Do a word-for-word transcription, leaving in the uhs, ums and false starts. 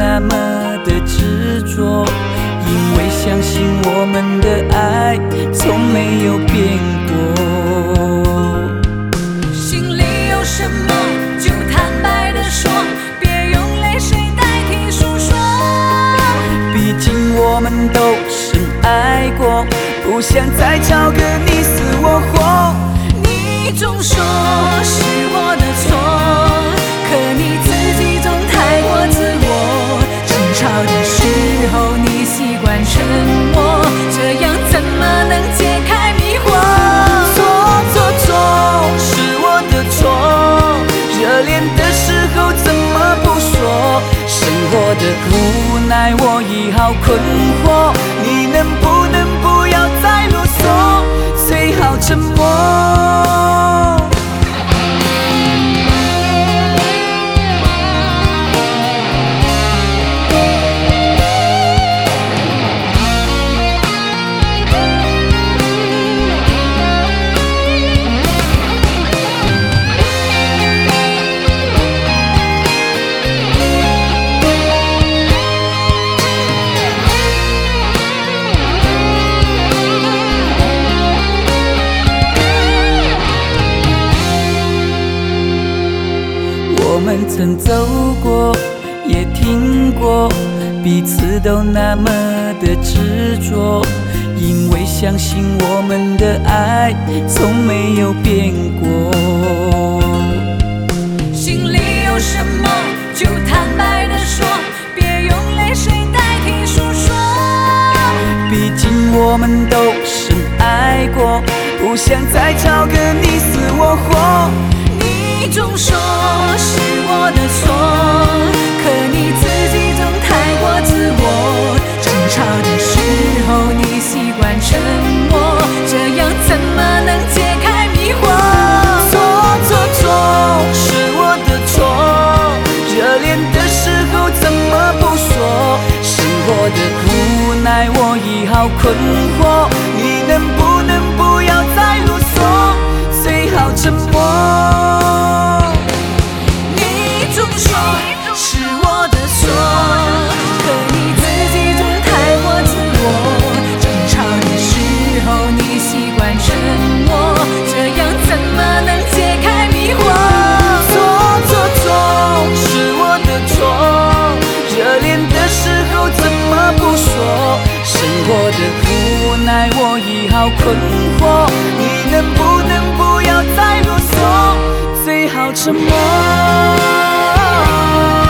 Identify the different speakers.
Speaker 1: 那么的执着，因为相信我们的爱从没有变过。
Speaker 2: 心里有什么就坦白地说，别用泪水代替诉说。
Speaker 1: 毕竟我们都深爱过，不想再吵个你死我活。
Speaker 2: 你总说是我的错，可你自己总太过自我。争吵的时候你习惯沉默，这样怎么能解开迷惑？
Speaker 1: 错错错，是我的错，热恋的时候怎么不说？生活的无奈我已好困惑，你能不能不要再啰嗦，最好沉默。我们曾走过，也听过，彼此都那么的执着，因为相信我们的爱从没有变过。
Speaker 2: 心里有什么就坦白地说，别用泪水代替诉说。
Speaker 1: 毕竟我们都深爱过，不想再吵个你死我活。
Speaker 2: 你总说是我的错，可你自己总太过自我。争吵的时候你习惯沉默，这样怎么能解开迷惑？
Speaker 1: 错错错，是我的错，热恋的时候怎么不说？生活的无奈我已好困惑，你能不能不要再啰嗦，最好沉默。
Speaker 2: 总说是我的错，可你自己总太过自我。争吵的时候你习惯沉默，这样怎么能解开迷惑？
Speaker 1: 错错错，是我的错，热恋的时候怎么不说？生活的无奈我已好困惑，你能不能不要再啰嗦，最好沉默。